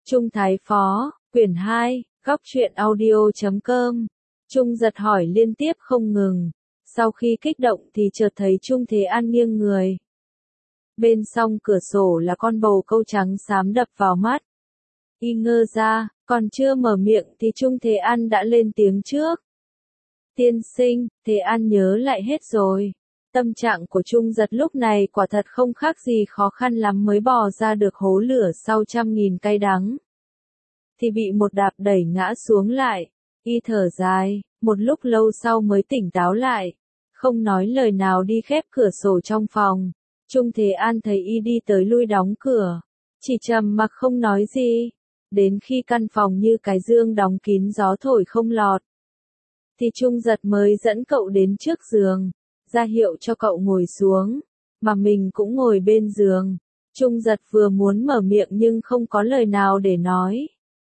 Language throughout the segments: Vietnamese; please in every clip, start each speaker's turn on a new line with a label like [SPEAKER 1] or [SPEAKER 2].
[SPEAKER 1] Trung Thái Phó, quyển 2, góc truyện audio.com. Trung giật hỏi liên tiếp không ngừng. Sau khi kích động thì chợt thấy Trung Thế An nghiêng người. Bên song cửa sổ là con bồ câu trắng xám đập vào mắt. Y ngơ ra, còn chưa mở miệng thì Trung Thế An đã lên tiếng trước. Tiên sinh, Thế An nhớ lại hết rồi. Tâm trạng của Trung giật lúc này quả thật không khác gì khó khăn lắm mới bò ra được hố lửa sau 100.000 cay đắng. Thì bị một đạp đẩy ngã xuống lại. Y thở dài, một lúc lâu sau mới tỉnh táo lại. Không nói lời nào đi khép cửa sổ trong phòng. Trung Thế An thấy Y đi tới lui đóng cửa. Chỉ trầm mặc không nói gì. Đến khi căn phòng như cái dương đóng kín gió thổi không lọt. Thì Trung giật mới dẫn cậu đến trước giường. Ra hiệu cho cậu ngồi xuống. Mà mình cũng ngồi bên giường. Trung giật vừa muốn mở miệng nhưng không có lời nào để nói.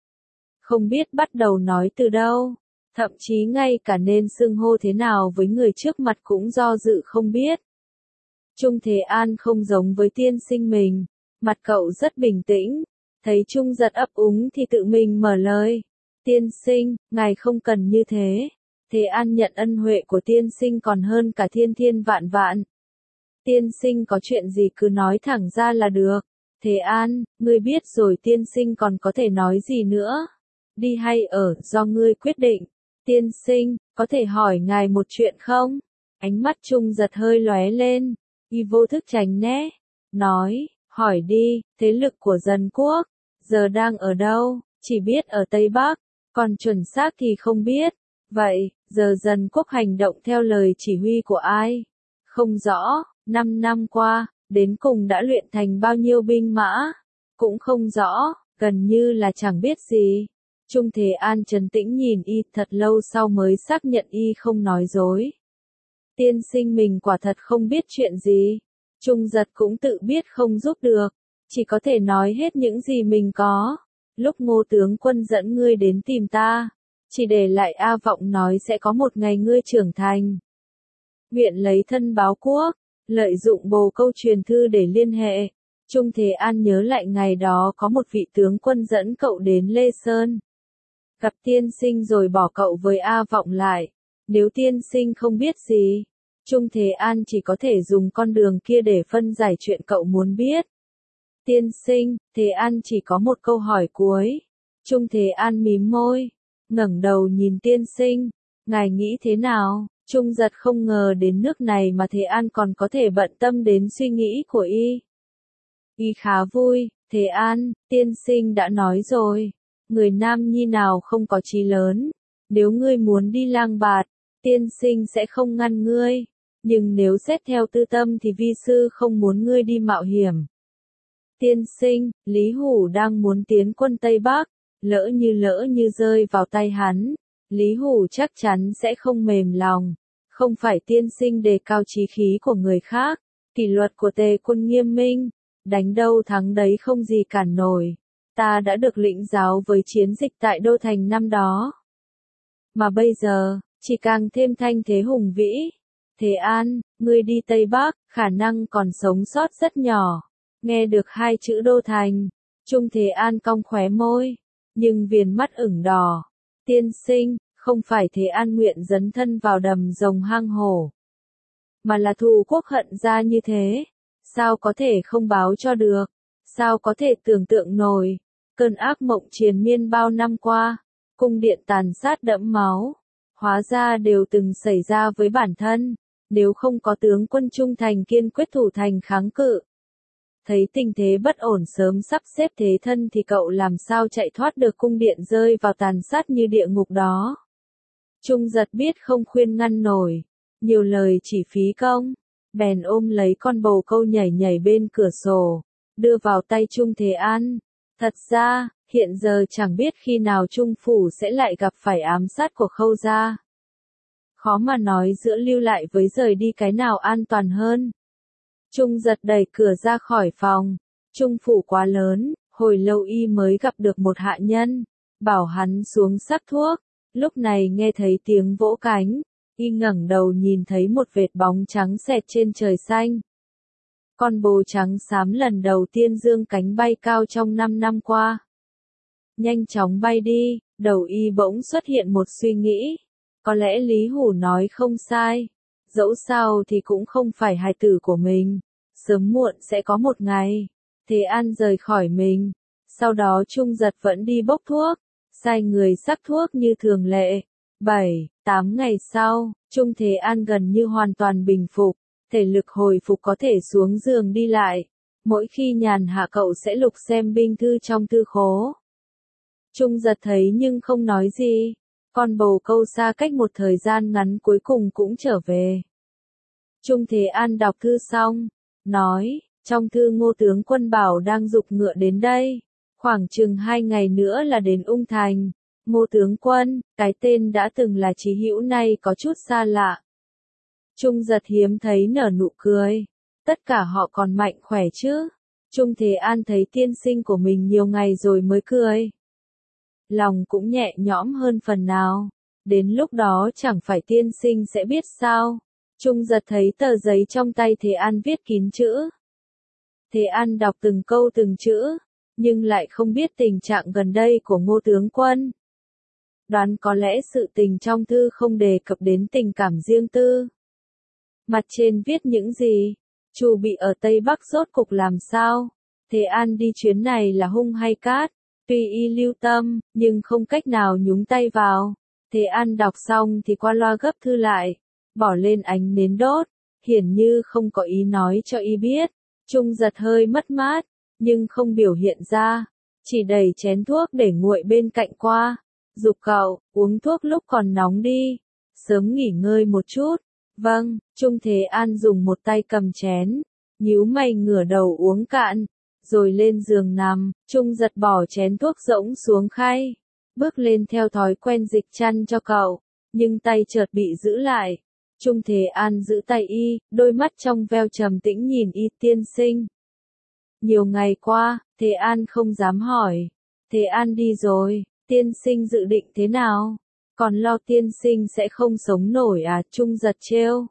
[SPEAKER 1] Không biết bắt đầu nói từ đâu. Thậm chí ngay cả nên xưng hô thế nào với người trước mặt cũng do dự không biết. Trung Thế An không giống với tiên sinh mình. Mặt cậu rất bình tĩnh. Thấy Trung giật ấp úng thì tự mình mở lời. Tiên sinh, ngài không cần như thế. Thế An nhận ân huệ của tiên sinh còn hơn cả thiên thiên vạn vạn. Tiên sinh có chuyện gì cứ nói thẳng ra là được. Thế An, ngươi biết rồi tiên sinh còn có thể nói gì nữa. Đi hay ở, do ngươi quyết định. Tiên sinh, có thể hỏi ngài một chuyện không? Ánh mắt Trung giật hơi lóe lên. Y vô thức tránh né. Nói, hỏi đi, thế lực của Dân Quốc, giờ đang ở đâu? Chỉ biết ở Tây Bắc, còn chuẩn xác thì không biết. Vậy, giờ Dân Quốc hành động theo lời chỉ huy của ai? Không rõ, 5 năm qua, đến cùng đã luyện thành bao nhiêu binh mã? Cũng không rõ, gần như là chẳng biết gì. Trung Thế An trấn tĩnh nhìn Y thật lâu sau mới xác nhận Y không nói dối. Tiên sinh mình quả thật không biết chuyện gì. Trung giật cũng tự biết không giúp được. Chỉ có thể nói hết những gì mình có. Lúc Ngô tướng quân dẫn ngươi đến tìm ta. Chỉ để lại A Vọng nói sẽ có một ngày ngươi trưởng thành. Nguyện lấy thân báo quốc. Lợi dụng bồ câu truyền thư để liên hệ. Trung Thế An nhớ lại ngày đó có một vị tướng quân dẫn cậu đến Lê Sơn. Gặp tiên sinh rồi bỏ cậu với A Vọng lại. Nếu tiên sinh không biết gì, Trung Thế An chỉ có thể dùng con đường kia để phân giải chuyện cậu muốn biết. Tiên sinh, Thế An chỉ có một câu hỏi cuối. Trung Thế An mím môi, ngẩng đầu nhìn tiên sinh. Ngài nghĩ thế nào? Trung giật không ngờ đến nước này mà Thế An còn có thể bận tâm đến suy nghĩ của Y. Y khá vui. Thế An, tiên sinh đã nói rồi. Người nam nhi nào không có chí lớn. Nếu ngươi muốn đi lang bạt, tiên sinh sẽ không ngăn ngươi. Nhưng nếu xét theo tư tâm thì vi sư không muốn ngươi đi mạo hiểm. Tiên sinh, Lý Hủ đang muốn tiến quân Tây Bắc. Lỡ như rơi vào tay hắn. Lý Hủ chắc chắn sẽ không mềm lòng. Không phải tiên sinh đề cao chí khí của người khác. Kỷ luật của Tề quân nghiêm minh. Đánh đâu thắng đấy không gì cản nổi. Ta đã được lĩnh giáo với chiến dịch tại Đô Thành năm đó. Mà bây giờ, chỉ càng thêm thanh thế hùng vĩ. Thế An, ngươi đi Tây Bắc, khả năng còn sống sót rất nhỏ. Nghe được hai chữ Đô Thành, Trung Thế An cong khóe môi, nhưng viền mắt ửng đỏ. Tiên sinh, không phải Thế An nguyện dấn thân vào đầm rồng hang hổ. Mà là thù quốc hận ra như thế. Sao có thể không báo cho được? Sao có thể tưởng tượng nổi? Cơn ác mộng triền miên bao năm qua, cung điện tàn sát đẫm máu, hóa ra đều từng xảy ra với bản thân, nếu không có tướng quân trung thành kiên quyết thủ thành kháng cự. Thấy tình thế bất ổn sớm sắp xếp thế thân thì cậu làm sao chạy thoát được cung điện rơi vào tàn sát như địa ngục đó. Trung giật biết không khuyên ngăn nổi, nhiều lời chỉ phí công, bèn ôm lấy con bồ câu nhảy bên cửa sổ, đưa vào tay Trung Thế An. Thật ra, hiện giờ chẳng biết khi nào Trung Phủ sẽ lại gặp phải ám sát của Khâu gia. Khó mà nói giữa lưu lại với rời đi cái nào an toàn hơn. Trung giật đẩy cửa ra khỏi phòng. Trung Phủ quá lớn, hồi lâu Y mới gặp được một hạ nhân. Bảo hắn xuống sắc thuốc. Lúc này nghe thấy tiếng vỗ cánh. Y ngẩng đầu nhìn thấy một vệt bóng trắng xẹt trên trời xanh. Con bồ trắng xám lần đầu tiên dương cánh bay cao trong 5 năm qua. nhanh chóng bay đi, đầu y bỗng xuất hiện một suy nghĩ. Có lẽ Lý Hủ nói không sai. Dẫu sao thì cũng không phải hài tử của mình. Sớm muộn sẽ có một ngày. Thế An rời khỏi mình. Sau đó Trung Giật vẫn đi bốc thuốc. Sai người sắc thuốc như thường lệ. 7-8 ngày sau, Trung Thế An gần như hoàn toàn bình phục. Thể lực hồi phục có thể xuống giường đi lại. Mỗi khi nhàn hạ cậu sẽ lục xem binh thư trong thư khố. Trung Giật thấy nhưng không nói gì. Con bồ câu xa cách một thời gian ngắn cuối cùng cũng trở về. Trung Thế An đọc thư xong, nói, trong thư Ngô tướng quân bảo đang giục ngựa đến đây. Khoảng chừng 2 ngày nữa là đến Ung Thành. Ngô tướng quân, cái tên đã từng là chí hữu nay có chút xa lạ. Trung Giật hiếm thấy nở nụ cười. Tất cả họ còn mạnh khỏe chứ. Trung Thế An thấy tiên sinh của mình nhiều ngày rồi mới cười. Lòng cũng nhẹ nhõm hơn phần nào. Đến lúc đó chẳng phải tiên sinh sẽ biết sao. Trung Giật thấy tờ giấy trong tay Thế An viết kín chữ. Thế An đọc từng câu từng chữ, nhưng lại không biết tình trạng gần đây của Ngô tướng quân. Đoán có lẽ sự tình trong thư không đề cập đến tình cảm riêng tư. Mặt trên viết những gì? Chu bị ở Tây Bắc rốt cục làm sao? Thế An đi chuyến này là hung hay cát? Tuy y lưu tâm, nhưng không cách nào nhúng tay vào. Thế An đọc xong thì qua loa gấp thư lại, bỏ lên ánh nến đốt, hiển như không có ý nói cho y biết. Trung Giật hơi mất mát, nhưng không biểu hiện ra, chỉ đẩy chén thuốc để nguội bên cạnh qua, giục cậu, uống thuốc lúc còn nóng đi, sớm nghỉ ngơi một chút. Vâng, Trung Thế An dùng một tay cầm chén, nhíu mày ngửa đầu uống cạn, rồi lên giường nằm. Trung Giật bỏ chén thuốc rỗng xuống khay, bước lên theo thói quen dịch chăn cho cậu, nhưng tay chợt bị giữ lại. Trung Thế An giữ tay y, đôi mắt trong veo trầm tĩnh nhìn y. Tiên sinh. Nhiều ngày qua, Thế An không dám hỏi. Thế An đi rồi, tiên sinh dự định thế nào? Còn lo tiên sinh sẽ không sống nổi à? Trung Giật trêu.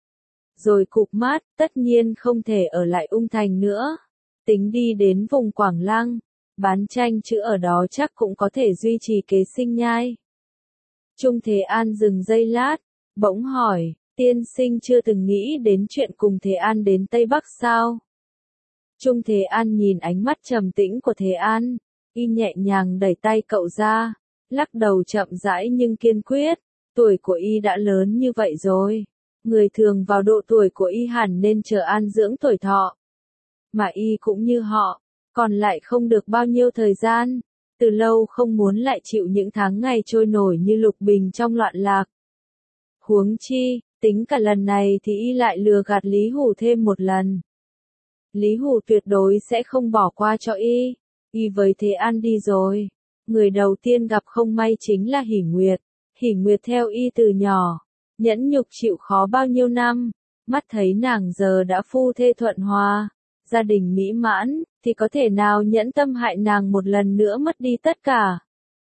[SPEAKER 1] Rồi cụp mắt, tất nhiên không thể ở lại Ung Thành nữa. Tính đi đến vùng Quảng Lăng, bán tranh chữ ở đó chắc cũng có thể duy trì kế sinh nhai. Trung Thế An dừng giây lát, bỗng hỏi, tiên sinh chưa từng nghĩ đến chuyện cùng Thế An đến Tây Bắc sao? Trung Thế An nhìn ánh mắt trầm tĩnh của Thế An, y nhẹ nhàng đẩy tay cậu ra, lắc đầu chậm rãi nhưng kiên quyết, tuổi của y đã lớn như vậy rồi. Người thường vào độ tuổi của y hẳn nên chờ an dưỡng tuổi thọ. Mà y cũng như họ, còn lại không được bao nhiêu thời gian, từ lâu không muốn lại chịu những tháng ngày trôi nổi như lục bình trong loạn lạc. Huống chi, tính cả lần này thì y lại lừa gạt Lý Hủ thêm một lần. Lý Hủ tuyệt đối sẽ không bỏ qua cho y. Y với Thế An đi rồi. Người đầu tiên gặp không may chính là Hỉ Nguyệt. Hỉ Nguyệt theo y từ nhỏ, nhẫn nhục chịu khó bao nhiêu năm, mắt thấy nàng giờ đã phu thê thuận hòa, gia đình mỹ mãn, thì có thể nào nhẫn tâm hại nàng một lần nữa mất đi tất cả.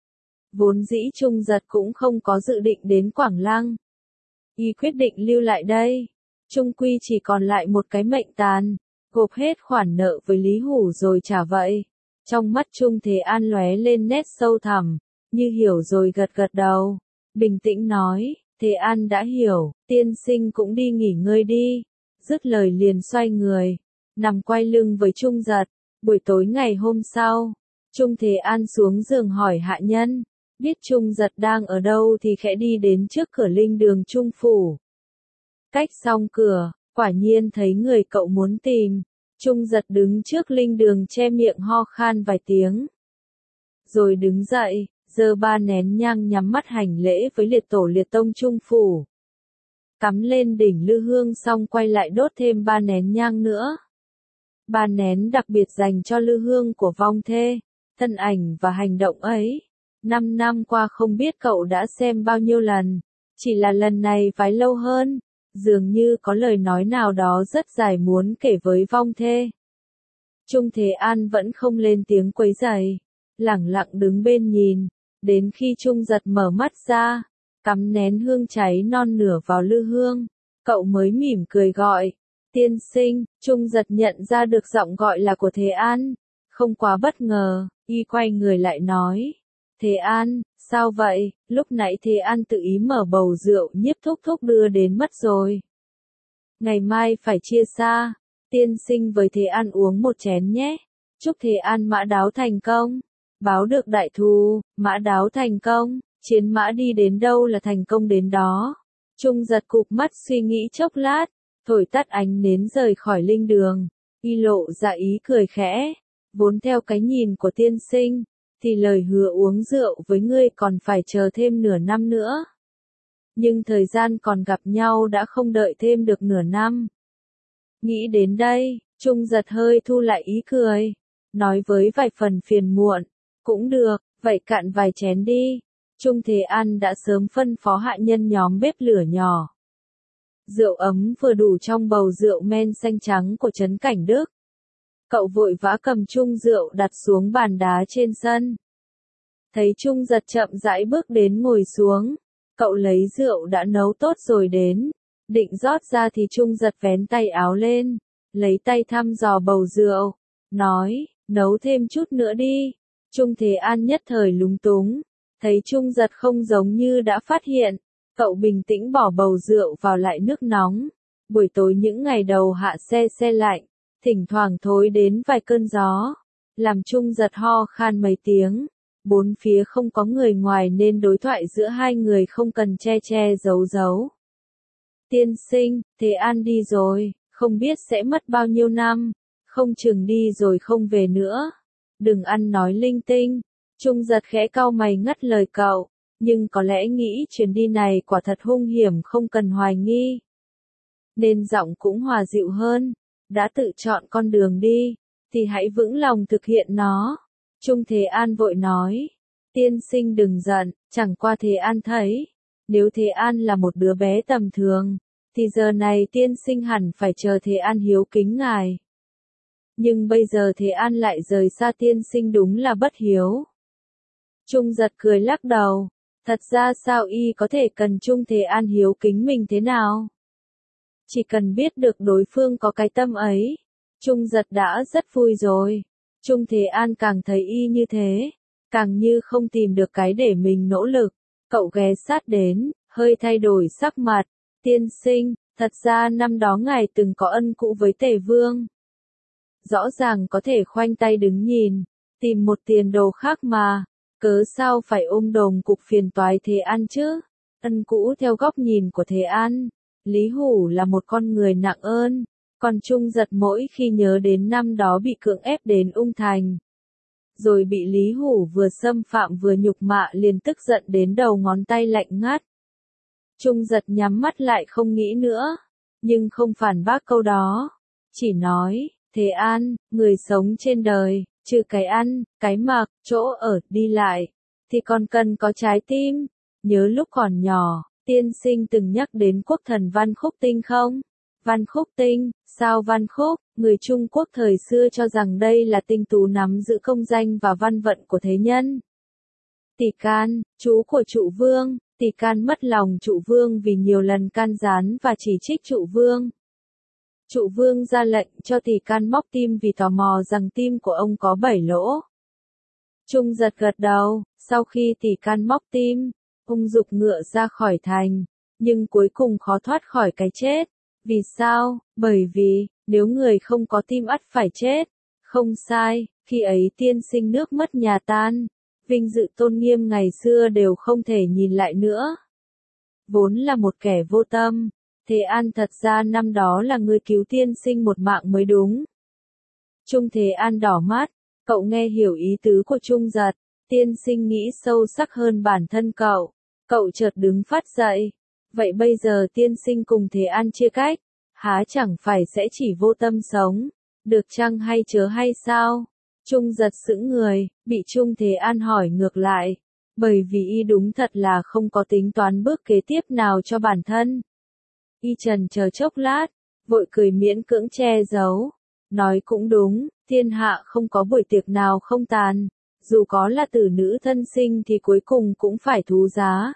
[SPEAKER 1] Vốn dĩ Trung Giật cũng không có dự định đến Quảng Lăng. Y quyết định lưu lại đây. Trung quy chỉ còn lại một cái mệnh tàn, gộp hết khoản nợ với Lý Hủ rồi trả vậy. Trong mắt Trung Thế An lóe lên nét sâu thẳm, như hiểu rồi gật gật đầu, bình tĩnh nói, Thế An đã hiểu, tiên sinh cũng đi nghỉ ngơi đi. Dứt lời liền xoay người, nằm quay lưng với Trung Giật. Buổi tối ngày hôm sau, Trung Thế An xuống giường hỏi hạ nhân, biết Trung Giật đang ở đâu thì khẽ đi đến trước cửa linh đường Trung phủ. Cách xong cửa, quả nhiên thấy người cậu muốn tìm. Trung Giật đứng trước linh đường che miệng ho khan vài tiếng. Rồi đứng dậy, giơ 3 nén nhang nhắm mắt hành lễ với liệt tổ liệt tông Trung phủ. Cắm lên đỉnh lư hương xong quay lại đốt thêm 3 nén nhang nữa. 3 nén đặc biệt dành cho lư hương của vong thê. Thân ảnh và hành động ấy, 5 năm qua không biết cậu đã xem bao nhiêu lần. Chỉ là lần này vái lâu hơn. Dường như có lời nói nào đó rất dài muốn kể với vong thê. Trung Thế An vẫn không lên tiếng quấy rầy, lẳng lặng đứng bên nhìn, đến khi Trung Giật mở mắt ra, cắm nén hương cháy non nửa vào lư hương, cậu mới mỉm cười gọi, tiên sinh. Trung Giật nhận ra được giọng gọi là của Thế An, không quá bất ngờ, y quay người lại nói, Thế An, sao vậy? Lúc nãy Thế An tự ý mở bầu rượu Nhiếp Thúc Thúc đưa đến mất rồi. Ngày mai phải chia xa, tiên sinh với Thế An uống một chén nhé. Chúc Thế An mã đáo thành công. Báo được đại thù, mã đáo thành công, chiến mã đi đến đâu là thành công đến đó. Trung giật cụp mắt suy nghĩ chốc lát, thổi tắt ánh nến rời khỏi linh đường, y lộ ra ý cười khẽ, vốn theo cái nhìn của tiên sinh, thì lời hứa uống rượu với ngươi còn phải chờ thêm nửa năm nữa. Nhưng thời gian còn gặp nhau đã không đợi thêm được nửa năm. Nghĩ đến đây, Trung giật hơi thu lại ý cười, nói với vài phần phiền muộn, cũng được, vậy cạn vài chén đi. Trung Thế An đã sớm phân phó hạ nhân nhóm bếp lửa nhỏ. Rượu ấm vừa đủ trong bầu rượu men xanh trắng của Trấn Cảnh Đức. Cậu vội vã cầm chung rượu đặt xuống bàn đá trên sân. Thấy Trung giật chậm rãi bước đến ngồi xuống, cậu lấy rượu đã nấu tốt rồi đến, định rót ra thì Trung giật vén tay áo lên, lấy tay thăm dò bầu rượu, nói, nấu thêm chút nữa đi. Trung Thế An nhất thời lúng túng, thấy Trung giật không giống như đã phát hiện, cậu bình tĩnh bỏ bầu rượu vào lại nước nóng. Buổi tối những ngày đầu hạ se lạnh, thỉnh thoảng thối đến vài cơn gió, làm Trung giật ho khan mấy tiếng. Bốn phía không có người ngoài nên đối thoại giữa hai người không cần che giấu. Tiên sinh, Thế An đi rồi, không biết sẽ mất bao nhiêu năm, không chừng đi rồi không về nữa. Đừng ăn nói linh tinh. Trung giật khẽ cau mày ngắt lời cậu, nhưng có lẽ nghĩ chuyến đi này quả thật hung hiểm không cần hoài nghi. Nên giọng cũng hòa dịu hơn, đã tự chọn con đường đi, thì hãy vững lòng thực hiện nó. Trung Thế An vội nói, tiên sinh đừng giận, chẳng qua Thế An thấy, nếu Thế An là một đứa bé tầm thường, thì giờ này tiên sinh hẳn phải chờ Thế An hiếu kính ngài. Nhưng bây giờ Thế An lại rời xa tiên sinh đúng là bất hiếu. Trung giật cười lắc đầu, thật ra sao y có thể cần Trung Thế An hiếu kính mình thế nào? Chỉ cần biết được đối phương có cái tâm ấy, Trung giật đã rất vui rồi. Trung Thế An càng thấy y như thế, càng như không tìm được cái để mình nỗ lực. Cậu ghé sát đến, hơi thay đổi sắc mặt. Tiên sinh, thật ra năm đó ngài từng có ân cũ với Tề Vương. Rõ ràng có thể khoanh tay đứng nhìn, tìm một tiền đồ khác mà, cớ sao phải ôm đồm cục phiền toái Thế An chứ? Ân cũ theo góc nhìn của Thế An, Lý Hủ là một con người nặng ơn. Còn Trung giật mỗi khi nhớ đến năm đó bị cưỡng ép đến Ung Thành, rồi bị Lý Hủ vừa xâm phạm vừa nhục mạ liền tức giận đến đầu ngón tay lạnh ngắt. Trung giật nhắm mắt lại không nghĩ nữa, nhưng không phản bác câu đó, chỉ nói, Thế An, người sống trên đời, trừ cái ăn, cái mặc, chỗ ở, đi lại, thì còn cần có trái tim. Nhớ lúc còn nhỏ, tiên sinh từng nhắc đến quốc thần Văn Khúc Tinh không? Văn Khúc Tinh, sao Văn Khúc, người Trung Quốc thời xưa cho rằng đây là tinh tú nắm giữ công danh và văn vận của thế nhân. Tỷ Can, chú của Trụ Vương, Tỷ Can mất lòng Trụ Vương vì nhiều lần can gián và chỉ trích Trụ Vương. Trụ Vương ra lệnh cho Tỷ Can móc tim vì tò mò rằng tim của ông có 7 lỗ. Trung giật gật đầu, sau khi Tỷ Can móc tim, ông giục ngựa ra khỏi thành, nhưng cuối cùng khó thoát khỏi cái chết. Vì sao? Bởi vì, nếu người không có tim ắt phải chết. Không sai, khi ấy tiên sinh nước mất nhà tan, vinh dự tôn nghiêm ngày xưa đều không thể nhìn lại nữa. Vốn là một kẻ vô tâm, Thế An thật ra năm đó là người cứu tiên sinh một mạng mới đúng. Trung Thế An đỏ mắt, cậu nghe hiểu ý tứ của Trung giật, tiên sinh nghĩ sâu sắc hơn bản thân cậu chợt đứng phát dậy. Vậy bây giờ tiên sinh cùng Thế An chia cách, há chẳng phải sẽ chỉ vô tâm sống, được chăng hay chớ hay sao? Trung giật sững người, bị Trung Thế An hỏi ngược lại, bởi vì y đúng thật là không có tính toán bước kế tiếp nào cho bản thân. Y trần chờ chốc lát, vội cười miễn cưỡng che giấu, nói cũng đúng, thiên hạ không có buổi tiệc nào không tàn, dù có là tử nữ thân sinh thì cuối cùng cũng phải thú giá.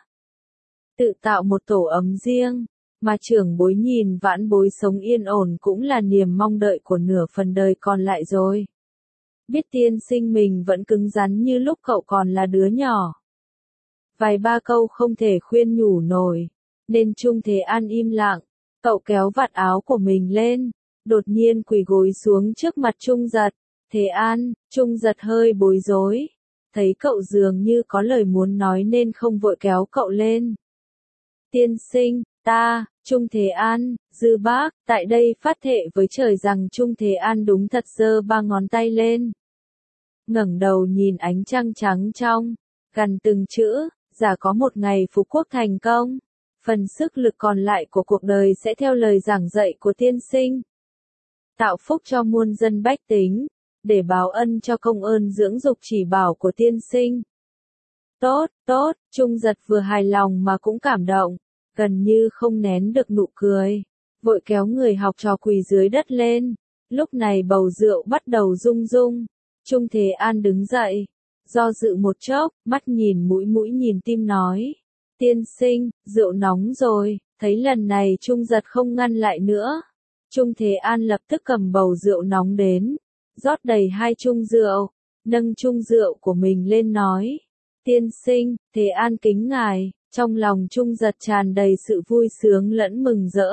[SPEAKER 1] Tự tạo một tổ ấm riêng, mà trưởng bối nhìn vãn bối sống yên ổn cũng là niềm mong đợi của nửa phần đời còn lại rồi. Biết tiên sinh mình vẫn cứng rắn như lúc cậu còn là đứa nhỏ. Vài ba câu không thể khuyên nhủ nổi, nên Trung Thế An im lặng. Cậu kéo vạt áo của mình lên, đột nhiên quỳ gối xuống trước mặt Trung Giật. Thế An, Trung Giật hơi bối rối, thấy cậu dường như có lời muốn nói nên không vội kéo cậu lên. Tiên sinh, Trung Thế An, Dư Bác, tại đây phát thệ với trời rằng Trung Thế An đúng thật giơ ba ngón tay lên. Ngẩng đầu nhìn ánh trăng trắng trong, gằn từng chữ, giả có một ngày Phú Quốc thành công, phần sức lực còn lại của cuộc đời sẽ theo lời giảng dạy của tiên sinh. Tạo phúc cho muôn dân bách tính, để báo ân cho công ơn dưỡng dục chỉ bảo của tiên sinh. Tốt, Trung Giật vừa hài lòng mà cũng cảm động, gần như không nén được nụ cười, vội kéo người học trò quỳ dưới đất lên. Lúc này bầu rượu bắt đầu rung rung, Trung Thế An đứng dậy, do dự một chốc, mắt nhìn mũi nhìn tim nói. Tiên sinh, rượu nóng rồi, thấy lần này Trung Giật không ngăn lại nữa. Trung Thế An lập tức cầm bầu rượu nóng đến, rót đầy 2 chung rượu, nâng chung rượu của mình lên nói. Tiên sinh, Thế An kính ngài, trong lòng Trung Giật tràn đầy sự vui sướng lẫn mừng rỡ.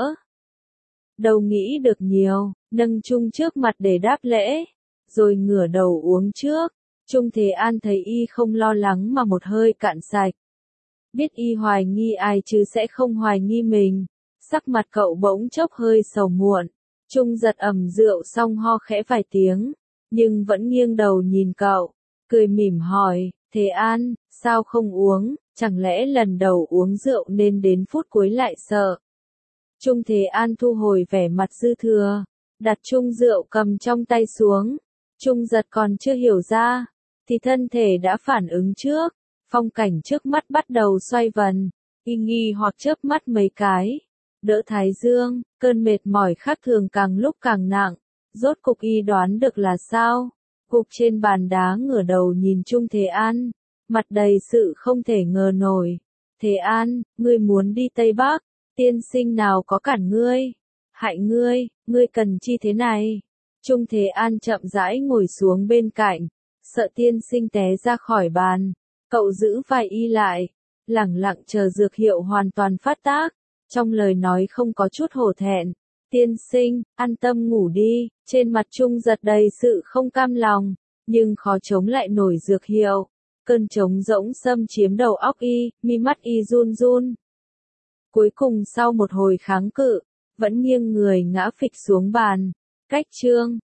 [SPEAKER 1] Đâu nghĩ được nhiều, nâng chung trước mặt để đáp lễ, rồi ngửa đầu uống trước. Trung Thế An thấy y không lo lắng mà một hơi cạn sạch. Biết y hoài nghi ai chứ sẽ không hoài nghi mình, sắc mặt cậu bỗng chốc hơi sầu muộn. Trung Giật ẩm rượu xong ho khẽ vài tiếng, nhưng vẫn nghiêng đầu nhìn cậu, cười mỉm hỏi, Thế An, sao không uống, chẳng lẽ lần đầu uống rượu nên đến phút cuối lại sợ. Trung Thế An thu hồi vẻ mặt dư thừa, đặt chung rượu cầm trong tay xuống. Trung Giật còn chưa hiểu ra, thì thân thể đã phản ứng trước, phong cảnh trước mắt bắt đầu xoay vần, y nghi hoặc chớp mắt mấy cái, đỡ thái dương, cơn mệt mỏi khác thường càng lúc càng nặng, rốt cục y đoán được là sao, gục trên bàn đá ngửa đầu nhìn Trung Thế An, mặt đầy sự không thể ngờ nổi. Thế An, ngươi muốn đi Tây Bắc, tiên sinh nào có cản ngươi, hại ngươi cần chi thế này. Trung Thế An chậm rãi ngồi xuống bên cạnh, sợ tiên sinh té ra khỏi bàn, cậu giữ vai y lại, lẳng lặng chờ dược hiệu hoàn toàn phát tác, trong lời nói không có chút hổ thẹn. Tiên sinh, an tâm ngủ đi, trên mặt Trung Giật đầy sự không cam lòng, nhưng khó chống lại nổi dược hiệu. Cơn trống rỗng xâm chiếm đầu óc y, mi mắt y run run. Cuối cùng sau một hồi kháng cự, vẫn nghiêng người ngã phịch xuống bàn. Cách chương